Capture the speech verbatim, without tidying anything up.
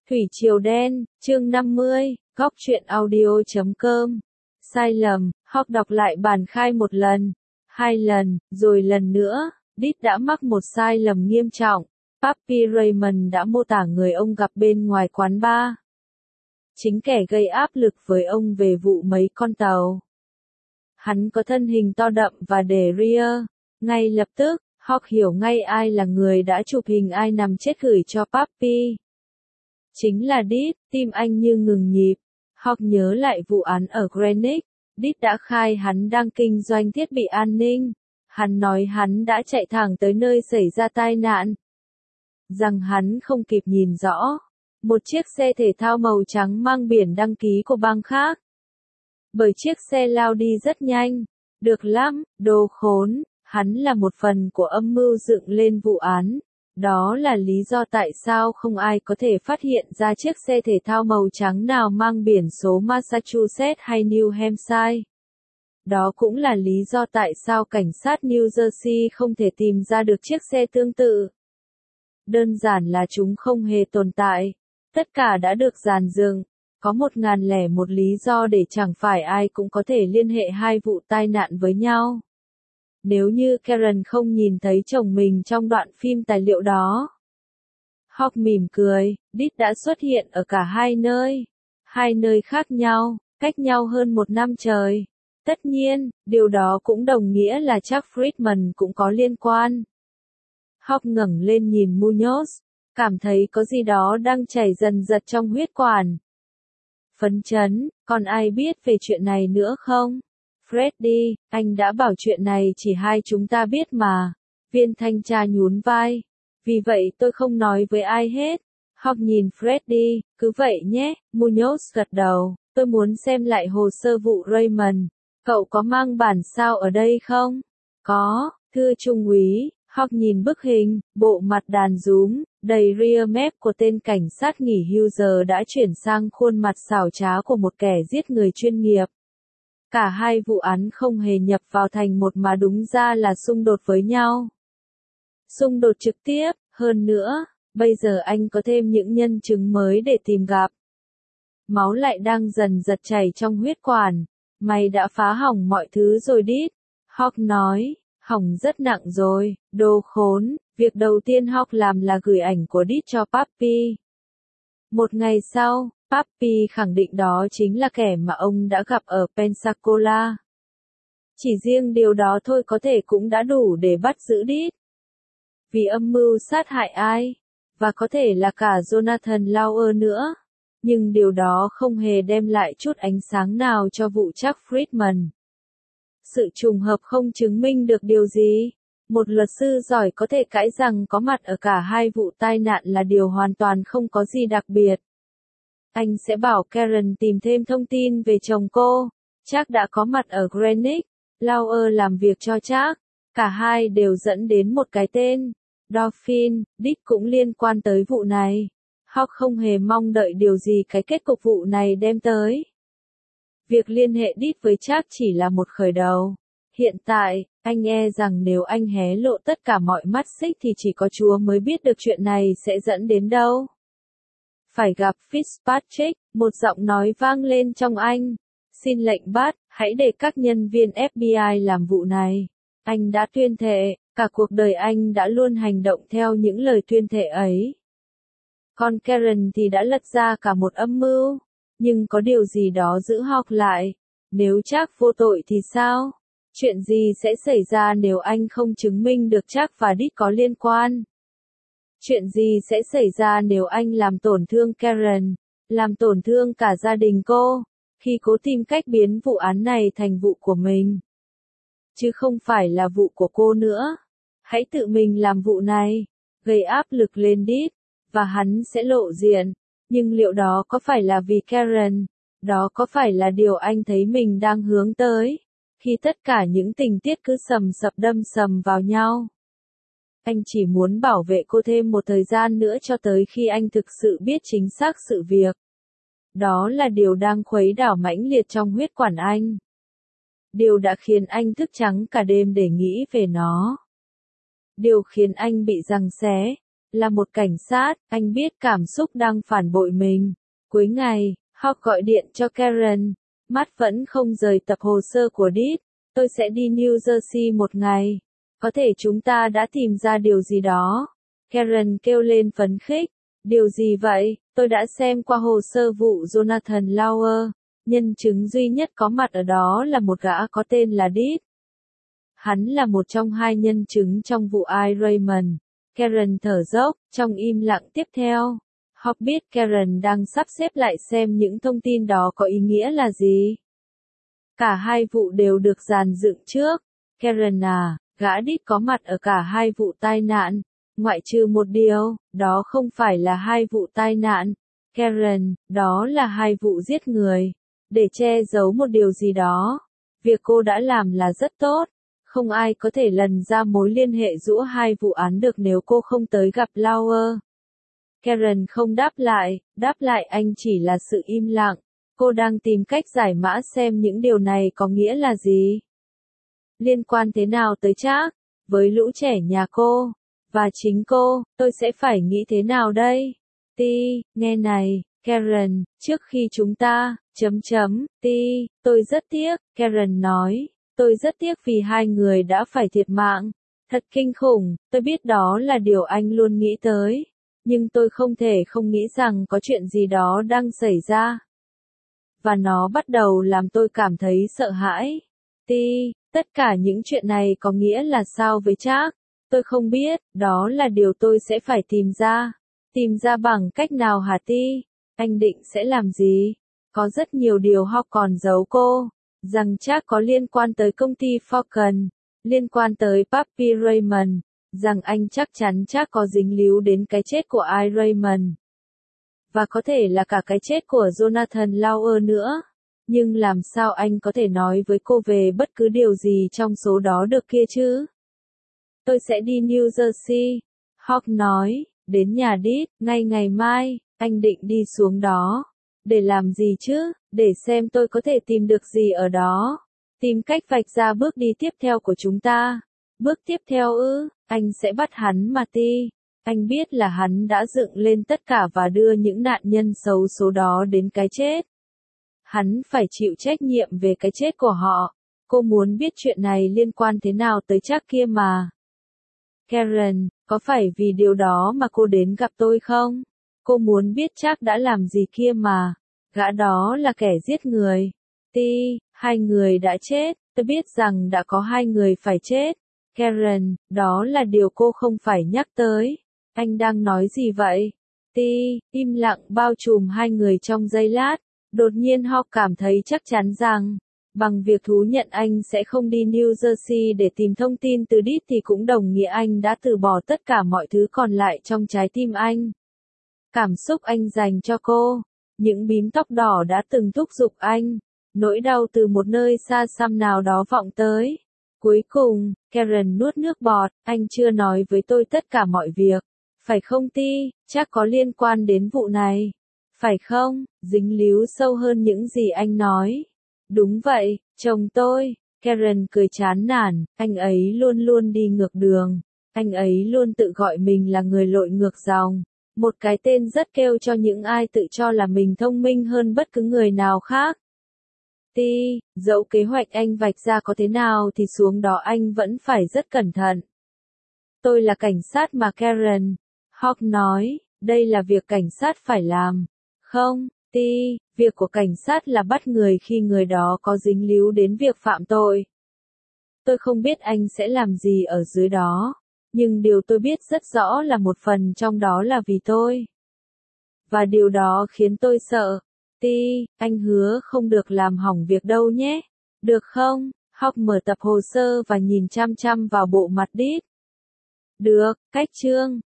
Thủy Triều Đen, chương năm mươi, góc truyện audio chấm com. Sai lầm, Hawk đọc lại bản khai một lần, hai lần, rồi lần nữa. Deed đã mắc một sai lầm nghiêm trọng. Papi Raymond đã mô tả người ông gặp bên ngoài quán bar. Chính kẻ gây áp lực với ông về vụ mấy con tàu. Hắn có thân hình to đậm và đề ria. Ngay lập tức, Hawk hiểu ngay ai là người đã chụp hình ai nằm chết gửi cho Papi. Chính là Deed, tim anh như ngừng nhịp. Hawk nhớ lại vụ án ở Greenwich. Deed đã khai hắn đang kinh doanh thiết bị an ninh. Hắn nói hắn đã chạy thẳng tới nơi xảy ra tai nạn. Rằng hắn không kịp nhìn rõ. Một chiếc xe thể thao màu trắng mang biển đăng ký của bang khác. Bởi chiếc xe lao đi rất nhanh. Được lắm, đồ khốn, hắn là một phần của âm mưu dựng lên vụ án. Đó là lý do tại sao không ai có thể phát hiện ra chiếc xe thể thao màu trắng nào mang biển số Massachusetts hay New Hampshire. Đó cũng là lý do tại sao cảnh sát New Jersey không thể tìm ra được chiếc xe tương tự. Đơn giản là chúng không hề tồn tại. Tất cả đã được dàn dựng. Có một ngàn lẻ một lý do để chẳng phải ai cũng có thể liên hệ hai vụ tai nạn với nhau. Nếu như Karen không nhìn thấy chồng mình trong đoạn phim tài liệu đó. Hawk mỉm cười, Deed đã xuất hiện ở cả hai nơi. Hai nơi khác nhau, cách nhau hơn một năm trời. Tất nhiên, điều đó cũng đồng nghĩa là chắc Friedman cũng có liên quan. Hawk ngẩng lên nhìn Munoz, cảm thấy có gì đó đang chảy dần dật trong huyết quản. Phấn chấn, còn ai biết về chuyện này nữa không? Freddy, anh đã bảo chuyện này chỉ hai chúng ta biết mà. Viên thanh tra nhún vai. Vì vậy tôi không nói với ai hết. Hawk nhìn Freddy, cứ vậy nhé, Munoz gật đầu. Tôi muốn xem lại hồ sơ vụ Raymond. Cậu có mang bản sao ở đây không? Có, thưa trung úy. Hawk nhìn bức hình, bộ mặt đàn rúm, đầy ria mép của tên cảnh sát nghỉ hưu giờ đã chuyển sang khuôn mặt xảo trá của một kẻ giết người chuyên nghiệp. Cả hai vụ án không hề nhập vào thành một mà đúng ra là xung đột với nhau. Xung đột trực tiếp, hơn nữa, bây giờ anh có thêm những nhân chứng mới để tìm gặp. Máu lại đang dần dật chảy trong huyết quản. Mày đã phá hỏng mọi thứ rồi Deed. Hawk nói, hỏng rất nặng rồi, đồ khốn. Việc đầu tiên Hawk làm là gửi ảnh của Deed cho Papi. Một ngày sau, Papi khẳng định đó chính là kẻ mà ông đã gặp ở Pensacola. Chỉ riêng điều đó thôi có thể cũng đã đủ để bắt giữ Deed. Vì âm mưu sát hại ai, và có thể là cả Jonathan Lauer nữa. Nhưng điều đó không hề đem lại chút ánh sáng nào cho vụ chắc Friedman. Sự trùng hợp không chứng minh được điều gì. Một luật sư giỏi có thể cãi rằng có mặt ở cả hai vụ tai nạn là điều hoàn toàn không có gì đặc biệt. Anh sẽ bảo Karen tìm thêm thông tin về chồng cô. Chắc đã có mặt ở Greenwich. Lauer làm việc cho chắc. Cả hai đều dẫn đến một cái tên. Dolphin. Deed cũng liên quan tới vụ này. Hawk không hề mong đợi điều gì cái kết cục vụ này đem tới. Việc liên hệ Deed với Chuck chỉ là một khởi đầu. Hiện tại, anh e rằng nếu anh hé lộ tất cả mọi mắt xích thì chỉ có Chúa mới biết được chuyện này sẽ dẫn đến đâu. Phải gặp Fitzpatrick, một giọng nói vang lên trong anh. Xin lệnh bắt, hãy để các nhân viên ép bê i làm vụ này. Anh đã tuyên thệ, cả cuộc đời anh đã luôn hành động theo những lời tuyên thệ ấy. Còn Karen thì đã lật ra cả một âm mưu. Nhưng có điều gì đó giữ Hawk lại. Nếu Chuck vô tội thì sao? Chuyện gì sẽ xảy ra nếu anh không chứng minh được Chuck và Deed có liên quan? Chuyện gì sẽ xảy ra nếu anh làm tổn thương Karen, làm tổn thương cả gia đình cô, khi cố tìm cách biến vụ án này thành vụ của mình? Chứ không phải là vụ của cô nữa. Hãy tự mình làm vụ này, gây áp lực lên Deed, và hắn sẽ lộ diện. Nhưng liệu đó có phải là vì Karen? Đó có phải là điều anh thấy mình đang hướng tới? Khi tất cả những tình tiết cứ sầm sập đâm sầm vào nhau. Anh chỉ muốn bảo vệ cô thêm một thời gian nữa cho tới khi anh thực sự biết chính xác sự việc. Đó là điều đang khuấy đảo mãnh liệt trong huyết quản anh. Điều đã khiến anh thức trắng cả đêm để nghĩ về nó. Điều khiến anh bị giằng xé là một cảnh sát, anh biết cảm xúc đang phản bội mình. Cuối ngày, Hawk gọi điện cho Karen, mắt vẫn không rời tập hồ sơ của Deed. Tôi sẽ đi New Jersey một ngày. Có thể chúng ta đã tìm ra điều gì đó. Karen kêu lên phấn khích. Điều gì vậy? Tôi đã xem qua hồ sơ vụ Jonathan Lauer. Nhân chứng duy nhất có mặt ở đó là một gã có tên là Deed. Hắn là một trong hai nhân chứng trong vụ Al Raymond. Karen thở dốc, trong im lặng tiếp theo. Hawk biết Karen đang sắp xếp lại xem những thông tin đó có ý nghĩa là gì. Cả hai vụ đều được dàn dựng trước. Karen à, gã Deed có mặt ở cả hai vụ tai nạn. Ngoại trừ một điều, đó không phải là hai vụ tai nạn. Karen, đó là hai vụ giết người. Để che giấu một điều gì đó. Việc cô đã làm là rất tốt. Không ai có thể lần ra mối liên hệ giữa hai vụ án được nếu cô không tới gặp Lauer. Karen không đáp lại, đáp lại anh chỉ là sự im lặng. Cô đang tìm cách giải mã xem những điều này có nghĩa là gì. Liên quan thế nào tới Chuck, với lũ trẻ nhà cô, và chính cô, tôi sẽ phải nghĩ thế nào đây? Ti, nghe này, Karen, trước khi chúng ta, chấm chấm, Ti, tôi rất tiếc, Karen nói, tôi rất tiếc vì hai người đã phải thiệt mạng. Thật kinh khủng, tôi biết đó là điều anh luôn nghĩ tới. Nhưng tôi không thể không nghĩ rằng có chuyện gì đó đang xảy ra. Và nó bắt đầu làm tôi cảm thấy sợ hãi. Ti, tất cả những chuyện này có nghĩa là sao với Chuck? Tôi không biết, đó là điều tôi sẽ phải tìm ra. Tìm ra bằng cách nào hả Ti? Anh định sẽ làm gì? Có rất nhiều điều Hawk còn giấu cô. Rằng Chuck có liên quan tới công ty Falcon. Liên quan tới Papi Raymond. Rằng anh chắc chắn Chuck có dính líu đến cái chết của Al Raymond. Và có thể là cả cái chết của Jonathan Lauer nữa. Nhưng làm sao anh có thể nói với cô về bất cứ điều gì trong số đó được kia chứ? Tôi sẽ đi New Jersey. Hawk nói, đến nhà Deed, ngay ngày mai, anh định đi xuống đó. Để làm gì chứ? Để xem tôi có thể tìm được gì ở đó. Tìm cách vạch ra bước đi tiếp theo của chúng ta. Bước tiếp theo ư, anh sẽ bắt hắn mà Ti. Anh biết là hắn đã dựng lên tất cả và đưa những nạn nhân xấu số đó đến cái chết. Hắn phải chịu trách nhiệm về cái chết của họ. Cô muốn biết chuyện này liên quan thế nào tới Chuck kia mà. Karen, có phải vì điều đó mà cô đến gặp tôi không? Cô muốn biết Chuck đã làm gì kia mà. Gã đó là kẻ giết người. Ti, hai người đã chết. Tôi biết rằng đã có hai người phải chết. Karen, đó là điều cô không phải nhắc tới. Anh đang nói gì vậy? Ti, im lặng bao trùm hai người trong giây lát. Đột nhiên Hawk cảm thấy chắc chắn rằng, bằng việc thú nhận anh sẽ không đi New Jersey để tìm thông tin từ Deed thì cũng đồng nghĩa anh đã từ bỏ tất cả mọi thứ còn lại trong trái tim anh. Cảm xúc anh dành cho cô, những bím tóc đỏ đã từng thúc giục anh, nỗi đau từ một nơi xa xăm nào đó vọng tới. Cuối cùng, Karen nuốt nước bọt, anh chưa nói với tôi tất cả mọi việc. Phải không Ti, chắc có liên quan đến vụ này. Phải không, dính líu sâu hơn những gì anh nói. Đúng vậy, chồng tôi. Karen cười chán nản, anh ấy luôn luôn đi ngược đường. Anh ấy luôn tự gọi mình là người lội ngược dòng. Một cái tên rất kêu cho những ai tự cho là mình thông minh hơn bất cứ người nào khác. Ti, dẫu kế hoạch anh vạch ra có thế nào thì xuống đó anh vẫn phải rất cẩn thận. Tôi là cảnh sát mà Karen. Hawk nói, đây là việc cảnh sát phải làm. Không, Ti, việc của cảnh sát là bắt người khi người đó có dính líu đến việc phạm tội. Tôi không biết anh sẽ làm gì ở dưới đó, nhưng điều tôi biết rất rõ là một phần trong đó là vì tôi. Và điều đó khiến tôi sợ. Ti, anh hứa không được làm hỏng việc đâu nhé. Được không? Hawk mở tập hồ sơ và nhìn chăm chăm vào bộ mặt Deed. Được, cách chương.